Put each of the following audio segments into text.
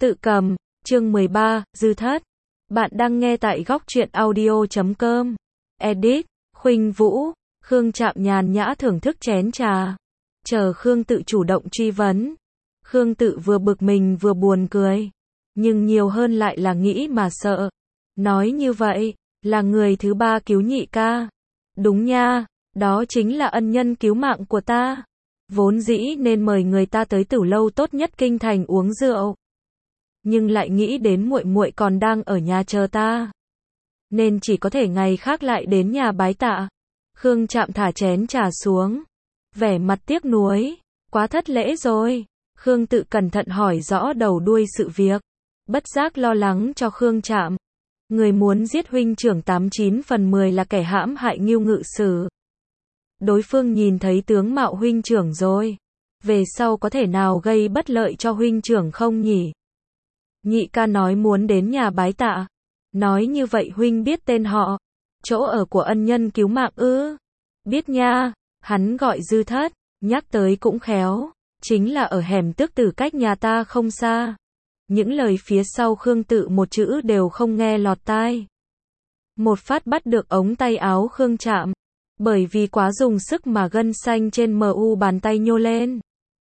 Tự cầm, chương 13, Dư Thất. Bạn đang nghe tại góc truyện audio.com. Edit, Khuynh Vũ, Khương Trạm nhàn nhã thưởng thức chén trà. Chờ Khương Tự chủ động truy vấn. Khương Tự vừa bực mình vừa buồn cười. Nhưng nhiều hơn lại là nghĩ mà sợ. Nói như vậy, là người thứ ba cứu nhị ca. Đúng nha, đó chính là ân nhân cứu mạng của ta. Vốn dĩ nên mời người ta tới tử lâu tốt nhất kinh thành uống rượu. Nhưng lại nghĩ đến muội muội còn đang ở nhà chờ ta. Nên chỉ có thể ngày khác lại đến nhà bái tạ. Khương Trạm thả chén trà xuống. Vẻ mặt tiếc nuối. Quá thất lễ rồi. Khương Tự cẩn thận hỏi rõ đầu đuôi sự việc. Bất giác lo lắng cho Khương Trạm. Người muốn giết huynh trưởng 89 phần 10 là kẻ hãm hại Ngưu Ngự Sử. Đối phương nhìn thấy tướng mạo huynh trưởng rồi. Về sau có thể nào gây bất lợi cho huynh trưởng không nhỉ? Nhị ca nói muốn đến nhà bái tạ. Nói như vậy huynh biết tên họ, chỗ ở của ân nhân cứu mạng ư? Biết nha, hắn gọi Dư Thất, nhắc tới cũng khéo, chính là ở hẻm Tước Tử cách nhà ta không xa. Những lời phía sau Khương Tự một chữ đều không nghe lọt tai. Một phát bắt được ống tay áo Khương Trạm, bởi vì quá dùng sức mà gân xanh trên mu bàn tay nhô lên.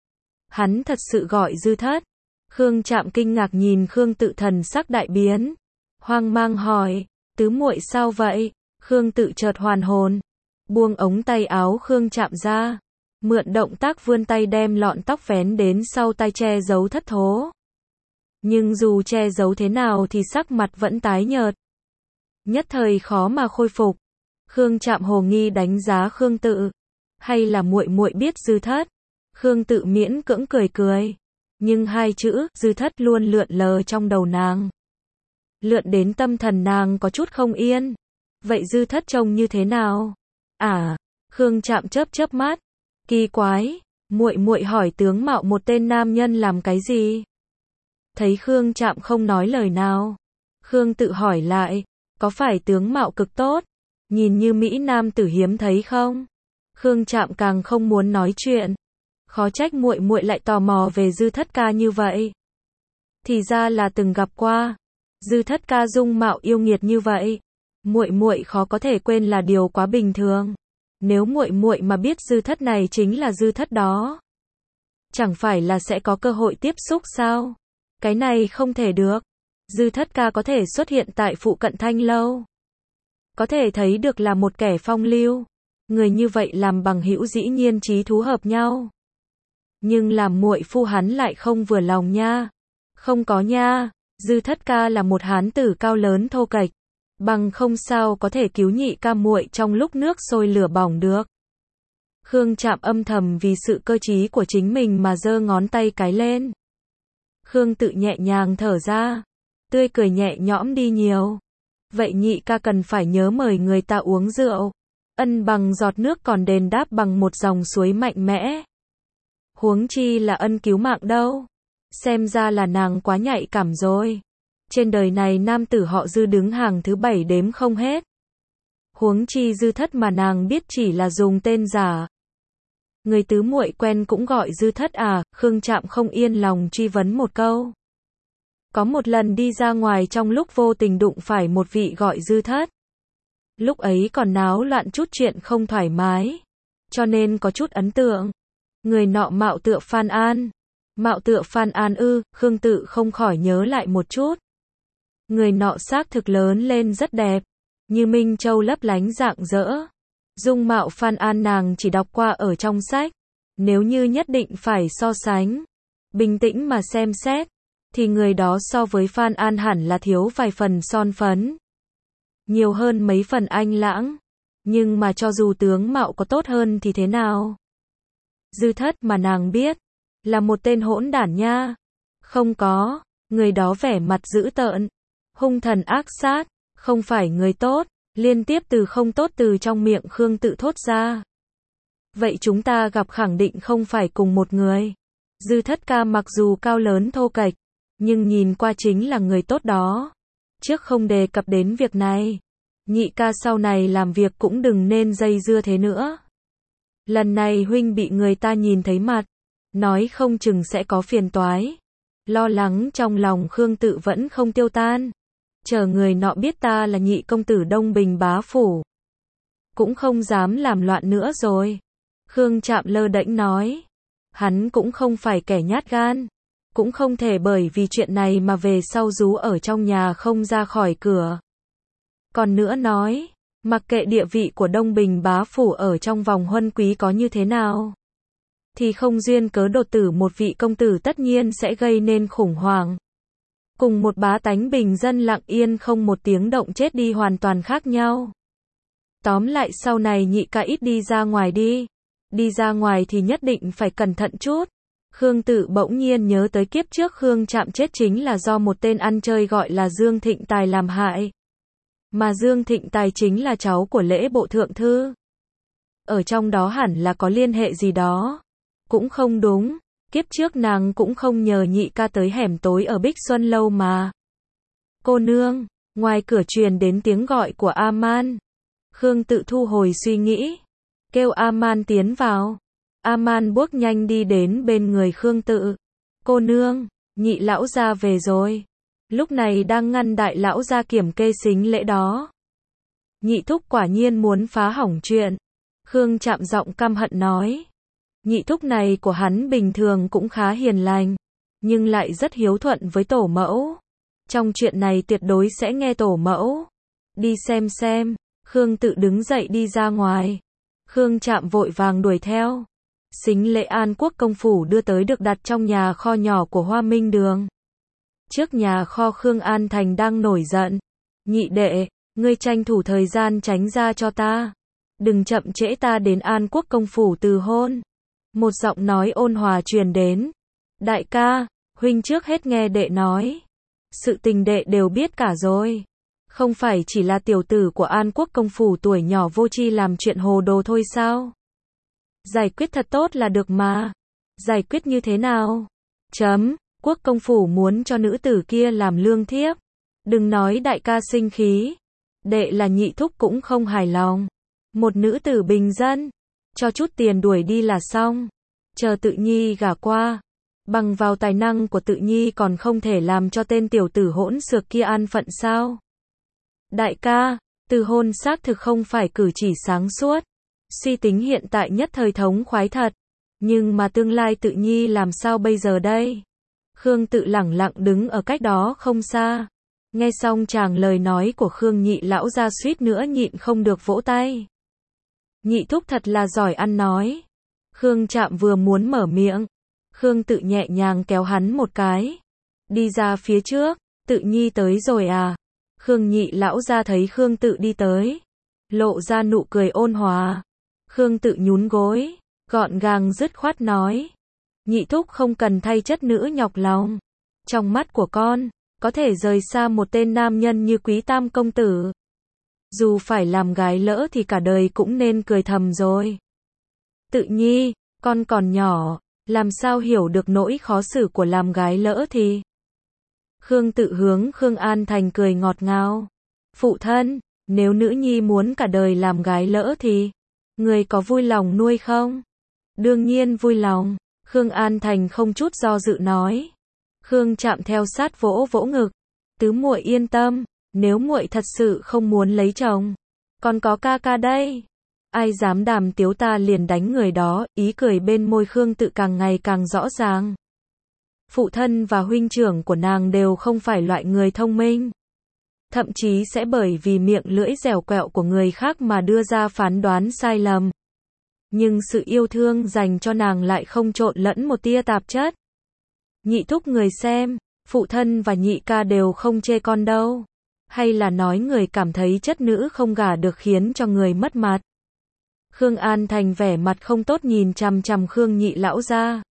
Hắn thật sự gọi Dư Thất. Khương Trạm kinh ngạc nhìn Khương Tự thần sắc đại biến. Hoang mang hỏi, tứ muội sao vậy? Khương Tự chợt hoàn hồn. Buông ống tay áo Khương Trạm ra. Mượn động tác vươn tay đem lọn tóc vén đến sau tai che giấu thất thố. Nhưng dù che giấu thế nào thì sắc mặt vẫn tái nhợt. Nhất thời khó mà khôi phục. Khương Trạm hồ nghi đánh giá Khương Tự. Hay là muội muội biết Dư Thất? Khương Tự miễn cưỡng cười cười. Nhưng hai chữ Dư Thất luôn lượn lờ trong đầu nàng. Lượn đến tâm thần nàng có chút không yên. Vậy Dư Thất trông như thế nào? À, Khương Trạm chớp mắt. Kỳ quái, muội muội hỏi tướng mạo một tên nam nhân làm cái gì? Thấy Khương Trạm không nói lời nào. Khương Tự hỏi lại, có phải tướng mạo cực tốt, nhìn như mỹ nam tử hiếm thấy không? Khương Trạm càng không muốn nói chuyện. Khó trách muội muội lại tò mò về Dư Thất ca như vậy. Thì ra là từng gặp qua. Dư Thất ca dung mạo yêu nghiệt như vậy, muội muội khó có thể quên là điều quá bình thường. Nếu muội muội mà biết Dư Thất này chính là Dư Thất đó, chẳng phải là sẽ có cơ hội tiếp xúc sao? Cái này không thể được. Dư Thất ca có thể xuất hiện tại phụ cận Thanh lâu, có thể thấy được là một kẻ phong lưu. Người như vậy làm bằng hữu dĩ nhiên chí thú hợp nhau. Nhưng làm muội phu hắn lại không vừa lòng nha. Không có nha, Dư Thất ca là một hán tử cao lớn thô kệch, bằng không sao có thể cứu nhị ca muội trong lúc nước sôi lửa bỏng được. Khương Trạm âm thầm vì sự cơ trí của chính mình mà giơ ngón tay cái lên. Khương Tự nhẹ nhàng thở ra, tươi cười nhẹ nhõm đi nhiều. Vậy nhị ca cần phải nhớ mời người ta uống rượu. Ân bằng giọt nước còn đền đáp bằng một dòng suối mạnh mẽ. Huống chi là ân cứu mạng đâu. Xem ra là nàng quá nhạy cảm rồi. Trên đời này nam tử họ Dư đứng hàng thứ 7 đếm không hết. Huống chi Dư Thất mà nàng biết chỉ là dùng tên giả. Người tứ muội quen cũng gọi Dư Thất à? Khương Trạm không yên lòng truy vấn một câu. Có một lần đi ra ngoài trong lúc vô tình đụng phải một vị gọi Dư Thất. Lúc ấy còn náo loạn chút chuyện không thoải mái, cho nên có chút ấn tượng. Người nọ mạo tựa Phan An. Mạo tựa Phan An ư? Khương Tự không khỏi nhớ lại một chút. Người nọ xác thực lớn lên rất đẹp, như minh châu lấp lánh rạng rỡ. Dung mạo Phan An nàng chỉ đọc qua ở trong sách. Nếu như nhất định phải so sánh, bình tĩnh mà xem xét, thì người đó so với Phan An hẳn là thiếu vài phần son phấn, nhiều hơn mấy phần anh lãng. Nhưng mà cho dù tướng mạo có tốt hơn thì thế nào? Dư Thất mà nàng biết là một tên hỗn đản nha. Không có, người đó vẻ mặt dữ tợn, hung thần ác sát, không phải người tốt. Liên tiếp từ không tốt từ trong miệng Khương Tự thốt ra. Vậy chúng ta gặp khẳng định không phải cùng một người. Dư Thất ca mặc dù cao lớn thô kệch, nhưng nhìn qua chính là người tốt đó. Trước không đề cập đến việc này, nhị ca sau này làm việc cũng đừng nên dây dưa thế nữa. Lần này huynh bị người ta nhìn thấy mặt, nói không chừng sẽ có phiền toái. Lo lắng trong lòng Khương Tự vẫn không tiêu tan. Chờ người nọ biết ta là nhị công tử Đông Bình bá phủ, cũng không dám làm loạn nữa rồi. Khương Trạm lơ đễnh nói. Hắn cũng không phải kẻ nhát gan, cũng không thể bởi vì chuyện này mà về sau rú ở trong nhà không ra khỏi cửa. Còn nữa nói, mặc kệ địa vị của Đông Bình bá phủ ở trong vòng huân quý có như thế nào, thì không duyên cớ đột tử một vị công tử tất nhiên sẽ gây nên khủng hoảng. Cùng một bá tánh bình dân lặng yên không một tiếng động chết đi hoàn toàn khác nhau. Tóm lại sau này nhị ca ít đi ra ngoài đi. Đi ra ngoài thì nhất định phải cẩn thận chút. Khương Tự bỗng nhiên nhớ tới kiếp trước Khương Trạm chết chính là do một tên ăn chơi gọi là Dương Thịnh Tài làm hại. Mà Dương Thịnh Tài chính là cháu của Lễ Bộ Thượng Thư. Ở trong đó hẳn là có liên hệ gì đó. Cũng không đúng, kiếp trước nàng cũng không nhờ nhị ca tới hẻm tối ở Bích Xuân Lâu mà. Cô nương, ngoài cửa truyền đến tiếng gọi của A-man. Khương Tự thu hồi suy nghĩ, kêu A-man tiến vào. A-man bước nhanh đi đến bên người Khương Tự. Cô nương, nhị lão gia về rồi. Lúc này đang ngăn đại lão gia kiểm kê sính lễ đó. Nhị thúc quả nhiên muốn phá hỏng chuyện. Khương Trạm giọng căm hận nói. Nhị thúc này của hắn bình thường cũng khá hiền lành, nhưng lại rất hiếu thuận với tổ mẫu. Trong chuyện này tuyệt đối sẽ nghe tổ mẫu. Đi xem. Khương Tự đứng dậy đi ra ngoài. Khương Trạm vội vàng đuổi theo. Sính lễ An Quốc công phủ đưa tới được đặt trong nhà kho nhỏ của Hoa Minh Đường. Trước nhà kho Khương An Thành đang nổi giận. Nhị đệ, ngươi tranh thủ thời gian tránh ra cho ta. Đừng chậm trễ ta đến An Quốc công phủ từ hôn. Một giọng nói ôn hòa truyền đến. Đại ca, huynh trước hết nghe đệ nói. Sự tình đệ đều biết cả rồi. Không phải chỉ là tiểu tử của An Quốc công phủ tuổi nhỏ vô tri làm chuyện hồ đồ thôi sao? Giải quyết thật tốt là được mà. Giải quyết như thế nào? Quốc công phủ muốn cho nữ tử kia làm lương thiếp. Đừng nói đại ca sinh khí. Đệ là nhị thúc cũng không hài lòng. Một nữ tử bình dân, cho chút tiền đuổi đi là xong. Chờ Tự Nhi gả qua, bằng vào tài năng của Tự Nhi còn không thể làm cho tên tiểu tử hỗn xược kia an phận sao? Đại ca, từ hôn xác thực không phải cử chỉ sáng suốt. Suy tính hiện tại nhất thời thống khoái thật. Nhưng mà tương lai Tự Nhi làm sao bây giờ đây? Khương Tự lẳng lặng đứng ở cách đó không xa. Nghe xong chàng lời nói của Khương nhị lão ra suýt nữa nhịn không được vỗ tay. Nhị thúc thật là giỏi ăn nói. Khương Trạm vừa muốn mở miệng. Khương Tự nhẹ nhàng kéo hắn một cái. Đi ra phía trước. Tự Nhi tới rồi à? Khương nhị lão ra thấy Khương Tự đi tới, lộ ra nụ cười ôn hòa. Khương Tự nhún gối, gọn gàng dứt khoát nói. Nhị thúc không cần thay chất nữ nhọc lòng. Trong mắt của con, có thể rời xa một tên nam nhân như Quý Tam công tử. Dù phải làm gái lỡ thì cả đời cũng nên cười thầm rồi. Tự Nhi, con còn nhỏ, làm sao hiểu được nỗi khó xử của làm gái lỡ thì. Khương Tự hướng Khương An Thành cười ngọt ngào. Phụ thân, nếu nữ nhi muốn cả đời làm gái lỡ thì, người có vui lòng nuôi không? Đương nhiên vui lòng. Khương An Thành không chút do dự nói. Khương Trạm theo sát vỗ vỗ ngực. Tứ muội yên tâm, nếu muội thật sự không muốn lấy chồng, còn có ca ca đây. Ai dám đàm tiếu ta liền đánh người đó. Ý cười bên môi Khương Tự càng ngày càng rõ ràng. Phụ thân và huynh trưởng của nàng đều không phải loại người thông minh. Thậm chí sẽ bởi vì miệng lưỡi dẻo quẹo của người khác mà đưa ra phán đoán sai lầm. Nhưng sự yêu thương dành cho nàng lại không trộn lẫn một tia tạp chất. Nhị thúc người xem, phụ thân và nhị ca đều không chê con đâu. Hay là nói người cảm thấy chất nữ không gả được khiến cho người mất mặt. Khương An Thành vẻ mặt không tốt nhìn chằm chằm Khương nhị lão ra.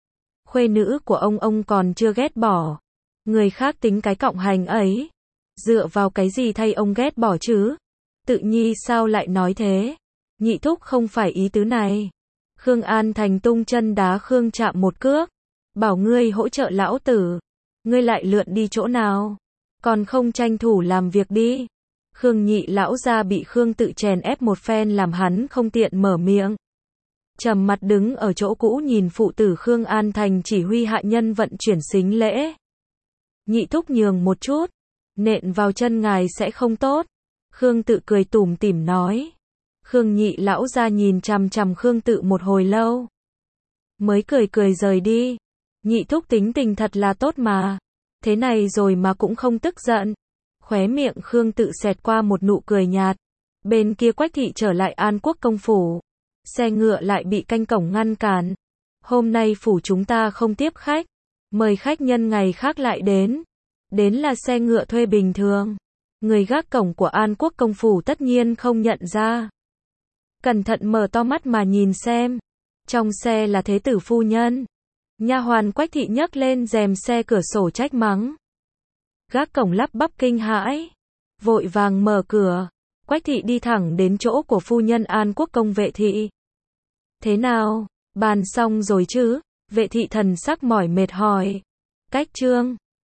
Khuê nữ của ông còn chưa ghét bỏ. Người khác tính cái cọng hành ấy. Dựa vào cái gì thay ông ghét bỏ chứ? Tự Nhi sao lại nói thế? Nhị thúc không phải ý tứ này. Khương An Thành tung chân đá Khương Trạm một cước. Bảo ngươi hỗ trợ lão tử. Ngươi lại lượn đi chỗ nào? Còn không tranh thủ làm việc đi. Khương nhị lão ra bị Khương Tự chèn ép một phen làm hắn không tiện mở miệng. trầm mặt đứng ở chỗ cũ nhìn phụ tử Khương An Thành chỉ huy hạ nhân vận chuyển sính lễ. Nhị thúc nhường một chút, nện vào chân ngài sẽ không tốt. Khương Tự cười tủm tỉm nói. Khương nhị lão ra nhìn chằm chằm Khương Tự một hồi lâu. Mới cười cười rời đi. Nhị thúc tính tình thật là tốt mà. Thế này rồi mà cũng không tức giận. Khóe miệng Khương Tự xẹt qua một nụ cười nhạt. Bên kia Quách thị trở lại An Quốc công phủ. Xe ngựa lại bị canh cổng ngăn cản. Hôm nay phủ chúng ta không tiếp khách. Mời khách nhân ngày khác lại đến. Đến là xe ngựa thuê bình thường. Người gác cổng của An Quốc công phủ tất nhiên không nhận ra. Cẩn thận mở to mắt mà nhìn xem. Trong xe là thế tử phu nhân. Nha hoàn Quách thị nhấc lên rèm xe cửa sổ trách mắng. Gác cổng lắp bắp kinh hãi. Vội vàng mở cửa. Quách thị đi thẳng đến chỗ của phu nhân An Quốc công Vệ thị. Thế nào, bàn xong rồi chứ? Vệ thị thần sắc mỏi mệt hỏi. Cách trương.